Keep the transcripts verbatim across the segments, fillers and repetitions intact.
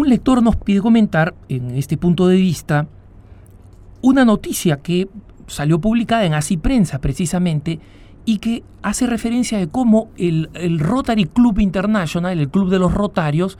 un lector nos pide comentar, en este punto de vista, una noticia que salió publicada en Así Prensa, precisamente, y que hace referencia de cómo el, el Rotary Club International, el Club de los Rotarios,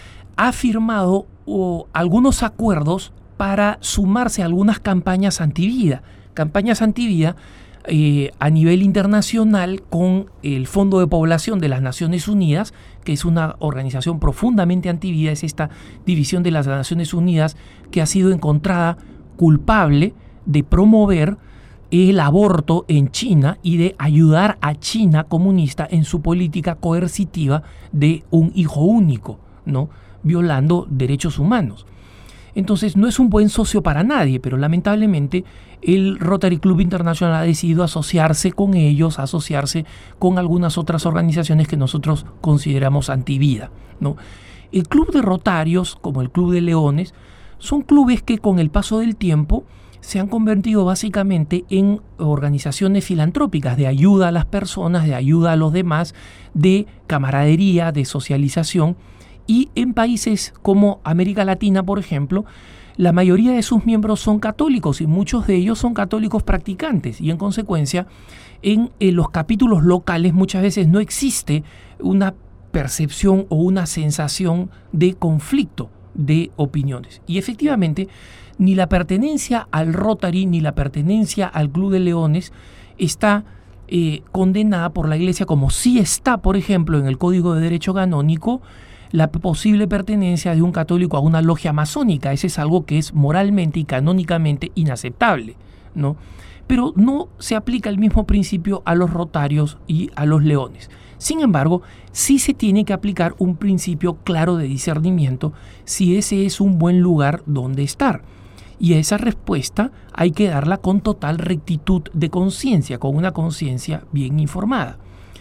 ha firmado oh, algunos acuerdos para sumarse a algunas campañas antivida. Campañas antivida eh, a nivel internacional con el Fondo de Población de las Naciones Unidas, que es una organización profundamente antivida, es esta división de las Naciones Unidas que ha sido encontrada culpable de promover el aborto en China y de ayudar a China comunista en su política coercitiva de un hijo único, ¿no?, violando derechos humanos. Entonces no es un buen socio para nadie, pero lamentablemente el Rotary Club International ha decidido asociarse con ellos, asociarse con algunas otras organizaciones que nosotros consideramos antivida, ¿no? El Club de Rotarios, como el Club de Leones, son clubes que con el paso del tiempo se han convertido básicamente en organizaciones filantrópicas de ayuda a las personas, de ayuda a los demás, de camaradería, de socialización. Y en países como América Latina, por ejemplo, la mayoría de sus miembros son católicos y muchos de ellos son católicos practicantes. Y en consecuencia, en, en los capítulos locales muchas veces no existe una percepción o una sensación de conflicto de opiniones. Y efectivamente, ni la pertenencia al Rotary ni la pertenencia al Club de Leones está eh, condenada por la Iglesia, como sí está, por ejemplo, en el Código de Derecho Canónico, la posible pertenencia de un católico a una logia masónica. Ese es algo que es moralmente y canónicamente inaceptable, ¿no? Pero no se aplica el mismo principio a los rotarios y a los leones. Sin embargo, sí se tiene que aplicar un principio claro de discernimiento si ese es un buen lugar donde estar. Y esa respuesta hay que darla con total rectitud de conciencia, con una conciencia bien informada.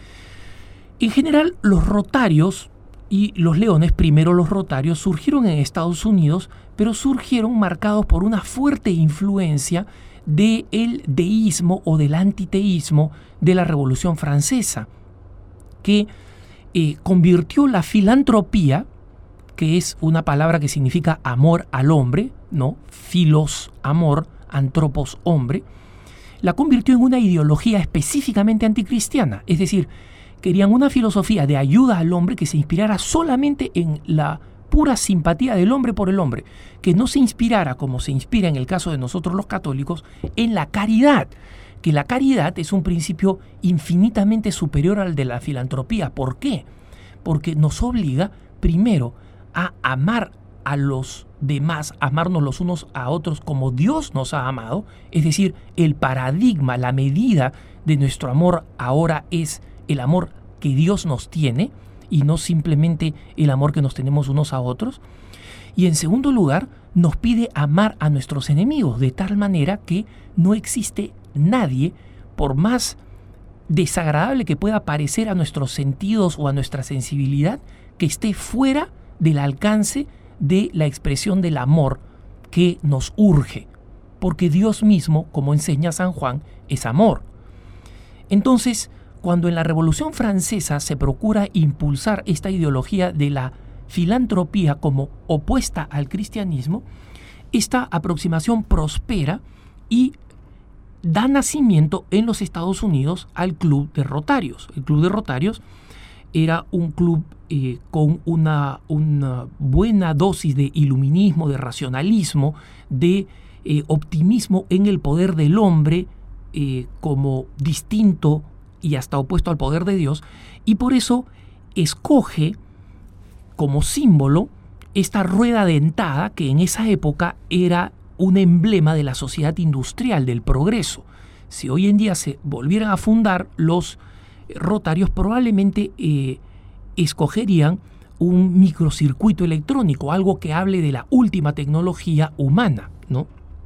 En general, los rotarios y los leones, primero los rotarios, surgieron en Estados Unidos, pero surgieron marcados por una fuerte influencia del deísmo o del antiteísmo de la Revolución Francesa, que eh, convirtió la filantropía, que es una palabra que significa amor al hombre, ¿no? Filos, amor, antropos, hombre, la convirtió en una ideología específicamente anticristiana. Es decir, querían una filosofía de ayuda al hombre que se inspirara solamente en la pura simpatía del hombre por el hombre, que no se inspirara, como se inspira en el caso de nosotros los católicos, en la caridad, que la caridad es un principio infinitamente superior al de la filantropía. ¿Por qué? Porque nos obliga, primero, a amar a los demás, amarnos los unos a otros como Dios nos ha amado. Es decir, el paradigma, la medida de nuestro amor ahora es el amor que Dios nos tiene y no simplemente el amor que nos tenemos unos a otros. Y en segundo lugar, nos pide amar a nuestros enemigos de tal manera que no existe nadie, por más desagradable que pueda parecer a nuestros sentidos o a nuestra sensibilidad, que esté fuera del alcance de la expresión del amor que nos urge, porque Dios mismo, como enseña San Juan, es amor. Entonces, cuando en la Revolución Francesa se procura impulsar esta ideología de la filantropía como opuesta al cristianismo, esta aproximación prospera y da nacimiento en los Estados Unidos al Club de Rotarios. El Club de Rotarios era un club eh, con una, una buena dosis de iluminismo, de racionalismo, de eh, optimismo en el poder del hombre eh, como distinto y hasta opuesto al poder de Dios, y por eso escoge como símbolo esta rueda dentada que en esa época era un emblema de la sociedad industrial, del progreso. Si hoy en día se volvieran a fundar los rotarios, probablemente eh, escogerían un microcircuito electrónico, algo que hable de la última tecnología humana, ¿no?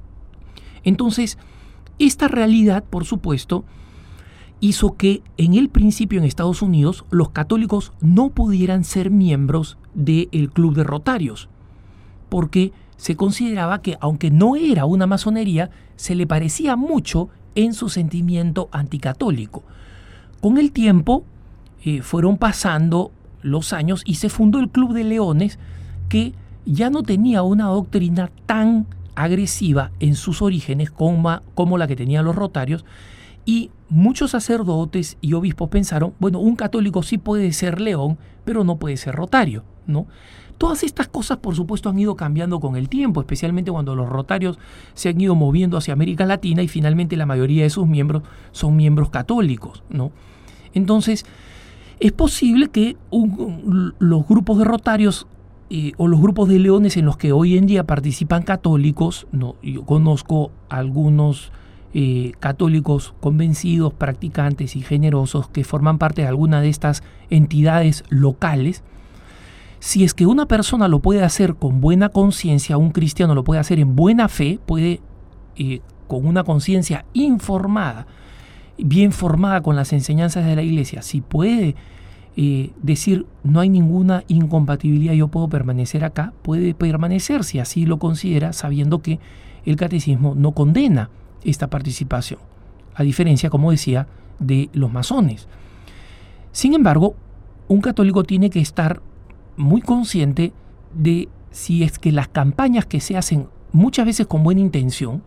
Entonces, esta realidad, por supuesto, hizo que en el principio en Estados Unidos los católicos no pudieran ser miembros del Club de Rotarios, porque se consideraba que, aunque no era una masonería, se le parecía mucho en su sentimiento anticatólico. Con el tiempo eh, fueron pasando los años y se fundó el Club de Leones, que ya no tenía una doctrina tan agresiva en sus orígenes como, como la que tenían los Rotarios, y muchos sacerdotes y obispos pensaron, bueno, un católico sí puede ser león, pero no puede ser rotario, ¿no? Todas estas cosas, por supuesto, han ido cambiando con el tiempo, especialmente cuando los rotarios se han ido moviendo hacia América Latina y finalmente la mayoría de sus miembros son miembros católicos, ¿no? Entonces, es posible que un, los grupos de rotarios eh, o los grupos de leones en los que hoy en día participan católicos, no, yo conozco algunos eh, católicos convencidos, practicantes y generosos que forman parte de alguna de estas entidades locales. Si es que una persona lo puede hacer con buena conciencia, un cristiano lo puede hacer en buena fe, puede eh, con una conciencia informada, bien formada con las enseñanzas de la iglesia, si puede eh, decir no hay ninguna incompatibilidad, yo puedo permanecer acá, puede permanecer si así lo considera, sabiendo que el catecismo no condena esta participación, a diferencia, como decía, de los masones. Sin embargo, un católico tiene que estar muy consciente de si es que las campañas que se hacen muchas veces con buena intención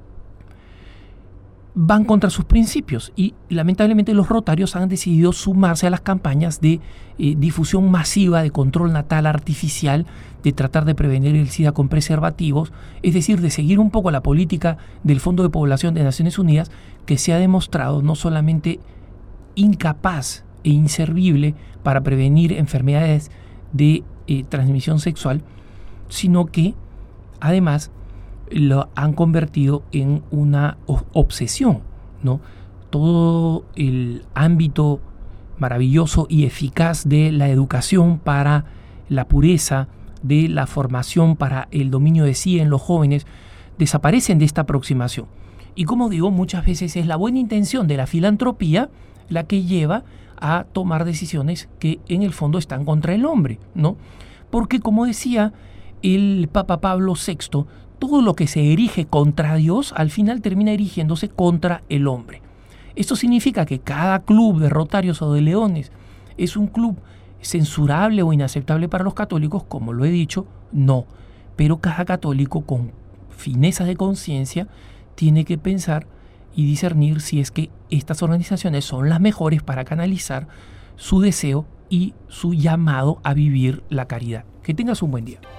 van contra sus principios, y lamentablemente los rotarios han decidido sumarse a las campañas de eh, difusión masiva de control natal artificial, de tratar de prevenir el SIDA con preservativos, es decir, de seguir un poco la política del Fondo de Población de Naciones Unidas, que se ha demostrado no solamente incapaz e inservible para prevenir enfermedades de eh, transmisión sexual, sino que además lo han convertido en una obsesión, ¿no? Todo el ámbito maravilloso y eficaz de la educación para la pureza, de la formación para el dominio de sí en los jóvenes, desaparecen de esta aproximación. Y como digo, muchas veces es la buena intención de la filantropía la que lleva a tomar decisiones que en el fondo están contra el hombre, ¿no? Porque, como decía el Papa Pablo sexto, todo lo que se erige contra Dios al final termina erigiéndose contra el hombre. Esto significa que cada club de rotarios o de leones es un club censurable o inaceptable para los católicos, como lo he dicho, no. Pero cada católico con fineza de conciencia tiene que pensar y discernir si es que estas organizaciones son las mejores para canalizar su deseo y su llamado a vivir la caridad. Que tengas un buen día.